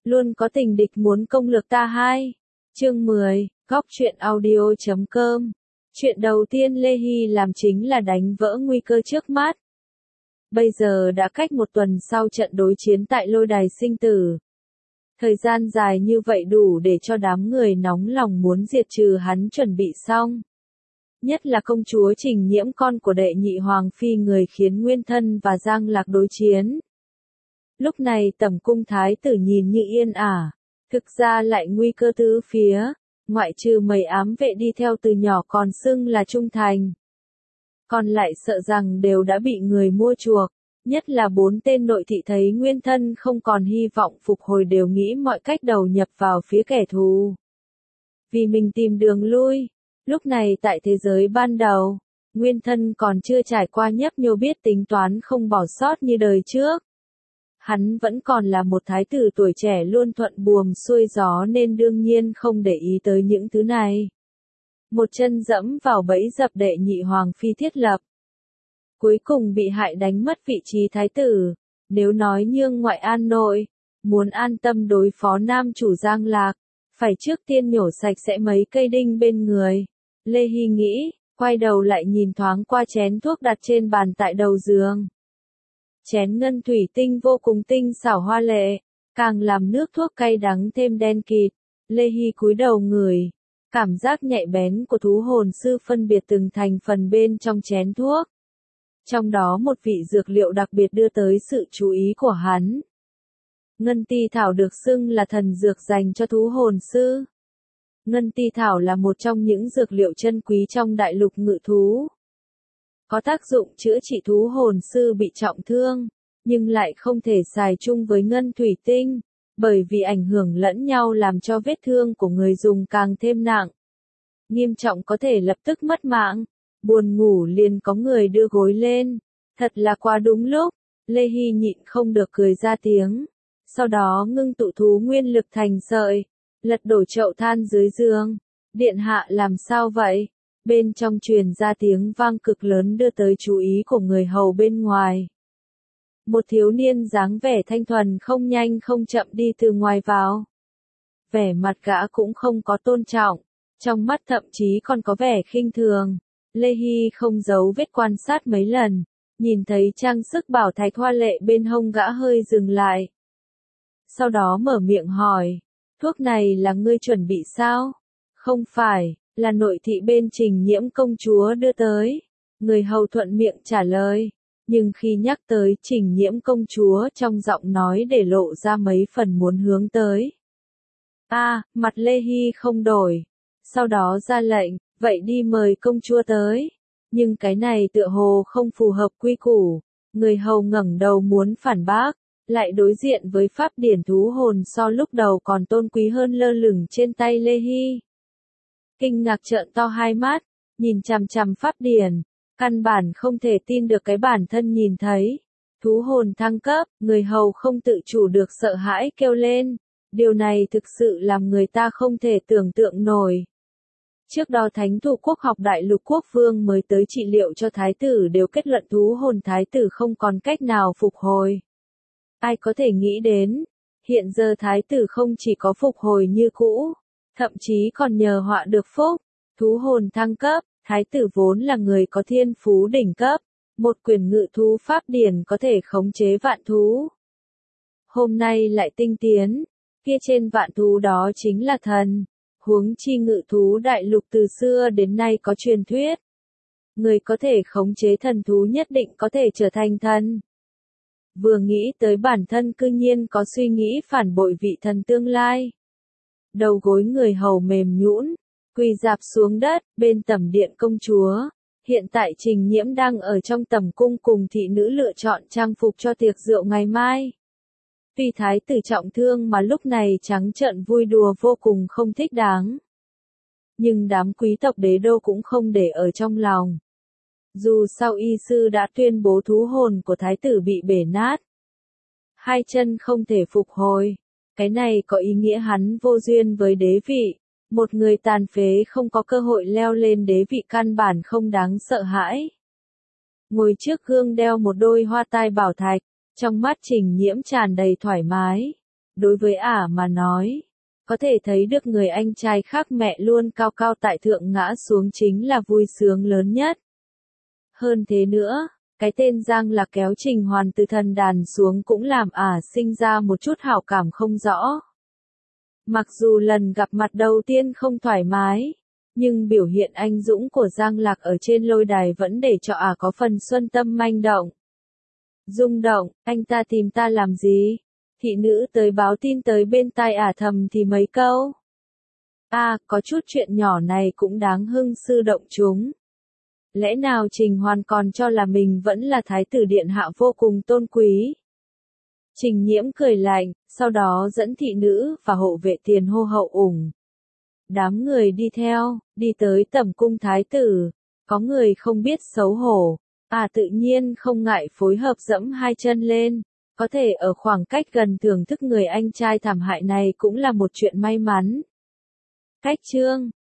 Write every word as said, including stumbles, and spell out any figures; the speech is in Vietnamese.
Luôn có tình địch muốn công lược ta hai. Chương mười, góc truyện audio chấm com. Chuyện đầu tiên Lê Hy làm chính là đánh vỡ nguy cơ trước mắt. Bây giờ đã cách một tuần sau trận đối chiến tại lôi đài sinh tử. Thời gian dài như vậy đủ để cho đám người nóng lòng muốn diệt trừ hắn chuẩn bị xong. Nhất là công chúa Trình Nhiễm con của đệ nhị hoàng phi người khiến Nguyên Thân và Giang Lạc đối chiến. Lúc này tẩm cung thái tử nhìn như yên ả, thực ra lại nguy cơ tứ phía, ngoại trừ mấy ám vệ đi theo từ nhỏ còn xưng là trung thành. Còn lại sợ rằng đều đã bị người mua chuộc, nhất là bốn tên nội thị thấy Nguyên Thân không còn hy vọng phục hồi đều nghĩ mọi cách đầu nhập vào phía kẻ thù. Vì mình tìm đường lui, lúc này tại thế giới ban đầu, Nguyên Thân còn chưa trải qua nhấp nhô biết tính toán không bỏ sót như đời trước. Hắn vẫn còn là một thái tử tuổi trẻ luôn thuận buồm xuôi gió nên đương nhiên không để ý tới những thứ này. Một chân dẫm vào bẫy dập đệ nhị hoàng phi thiết lập. Cuối cùng bị hại đánh mất vị trí thái tử, nếu nói nhương ngoại an nội, muốn an tâm đối phó nam chủ Giang Lạc, phải trước tiên nhổ sạch sẽ mấy cây đinh bên người. Lê Hy nghĩ, quay đầu lại nhìn thoáng qua chén thuốc đặt trên bàn tại đầu giường. Chén ngân thủy tinh vô cùng tinh xảo hoa lệ, càng làm nước thuốc cay đắng thêm đen kịt. Lê Hy cúi đầu ngửi, cảm giác nhạy bén của thú hồn sư phân biệt từng thành phần bên trong chén thuốc. Trong đó một vị dược liệu đặc biệt đưa tới sự chú ý của hắn. Ngân ti thảo được xưng là thần dược dành cho thú hồn sư. Ngân ti thảo là một trong những dược liệu chân quý trong đại lục ngự thú. Có tác dụng chữa trị thú hồn sư bị trọng thương, nhưng lại không thể xài chung với ngân thủy tinh, bởi vì ảnh hưởng lẫn nhau làm cho vết thương của người dùng càng thêm nặng. Nghiêm trọng có thể lập tức mất mạng, buồn ngủ liền có người đưa gối lên, thật là quá đúng lúc. Lê Hy nhịn không được cười ra tiếng, sau đó ngưng tụ thú nguyên lực thành sợi, lật đổ chậu than dưới giường. Điện hạ làm sao vậy? Bên trong truyền ra tiếng vang cực lớn đưa tới chú ý của người hầu bên ngoài. Một thiếu niên dáng vẻ thanh thuần không nhanh không chậm đi từ ngoài vào. Vẻ mặt gã cũng không có tôn trọng, trong mắt thậm chí còn có vẻ khinh thường. Lê Hy không giấu vết quan sát mấy lần, nhìn thấy trang sức bảo thạch hoa lệ bên hông gã hơi dừng lại. Sau đó mở miệng hỏi, thuốc này là ngươi chuẩn bị sao? Không phải, là nội thị bên Trình Nhiễm công chúa đưa tới. Người hầu thuận miệng trả lời, nhưng khi nhắc tới Trình Nhiễm công chúa trong giọng nói để lộ ra mấy phần muốn hướng tới. A, à, mặt Lê Hy không đổi. Sau đó ra lệnh, vậy đi mời công chúa tới. Nhưng cái này tựa hồ không phù hợp quy củ. Người hầu ngẩng đầu muốn phản bác, lại đối diện với pháp điển thú hồn so lúc đầu còn tôn quý hơn lơ lửng trên tay Lê Hy. Kinh ngạc trợn to hai mắt, nhìn chằm chằm pháp điển, căn bản không thể tin được cái bản thân nhìn thấy. Thú hồn thăng cấp, người hầu không tự chủ được sợ hãi kêu lên. Điều này thực sự làm người ta không thể tưởng tượng nổi. Trước đó Thánh Thủ Quốc học Đại Lục Quốc Vương mới tới trị liệu cho thái tử đều kết luận thú hồn thái tử không còn cách nào phục hồi. Ai có thể nghĩ đến, hiện giờ thái tử không chỉ có phục hồi như cũ, thậm chí còn nhờ họa được phúc. Thú hồn thăng cấp, thái tử vốn là người có thiên phú đỉnh cấp, một quyền ngự thú pháp điển có thể khống chế vạn thú. Hôm nay lại tinh tiến, kia trên vạn thú đó chính là thần. Huống chi ngự thú đại lục từ xưa đến nay có truyền thuyết. Người có thể khống chế thần thú nhất định có thể trở thành thần. Vừa nghĩ tới bản thân cư nhiên có suy nghĩ phản bội vị thần tương lai. Đầu gối người hầu mềm nhũn, quỳ rạp xuống đất, bên tẩm điện công chúa. Hiện tại Trình Nhiễm đang ở trong tẩm cung cùng thị nữ lựa chọn trang phục cho tiệc rượu ngày mai. Vì thái tử trọng thương mà lúc này trắng trợn vui đùa vô cùng không thích đáng. Nhưng đám quý tộc đế đô cũng không để ở trong lòng. Dù sao y sư đã tuyên bố thú hồn của thái tử bị bể nát. Hai chân không thể phục hồi. Cái này có ý nghĩa hắn vô duyên với đế vị. Một người tàn phế không có cơ hội leo lên đế vị căn bản không đáng sợ hãi. Ngồi trước gương đeo một đôi hoa tai bảo thạch. Trong mắt Trình Nhiễm tràn đầy thoải mái. Đối với ả mà nói, có thể thấy được người anh trai khác mẹ luôn cao cao tại thượng ngã xuống chính là vui sướng lớn nhất. Hơn thế nữa, cái tên Giang Lạc kéo Trình Hoàn từ thần đàn xuống cũng làm ả sinh ra một chút hảo cảm không rõ. Mặc dù lần gặp mặt đầu tiên không thoải mái, nhưng biểu hiện anh dũng của Giang Lạc ở trên lôi đài vẫn để cho ả có phần xuân tâm manh động. Rung động, anh ta tìm ta làm gì? Thị nữ tới báo tin tới bên tai ả thầm thì mấy câu. À, có chút chuyện nhỏ này cũng đáng hưng sư động chúng. Lẽ nào Trình Hoàn còn cho là mình vẫn là thái tử điện hạ vô cùng tôn quý? Trình Nhiễm cười lạnh, sau đó dẫn thị nữ và hộ vệ tiền hô hậu ủng. Đám người đi theo, đi tới tẩm cung thái tử, có người không biết xấu hổ, à tự nhiên không ngại phối hợp dẫm hai chân lên, có thể ở khoảng cách gần thưởng thức người anh trai thảm hại này cũng là một chuyện may mắn. Cách chương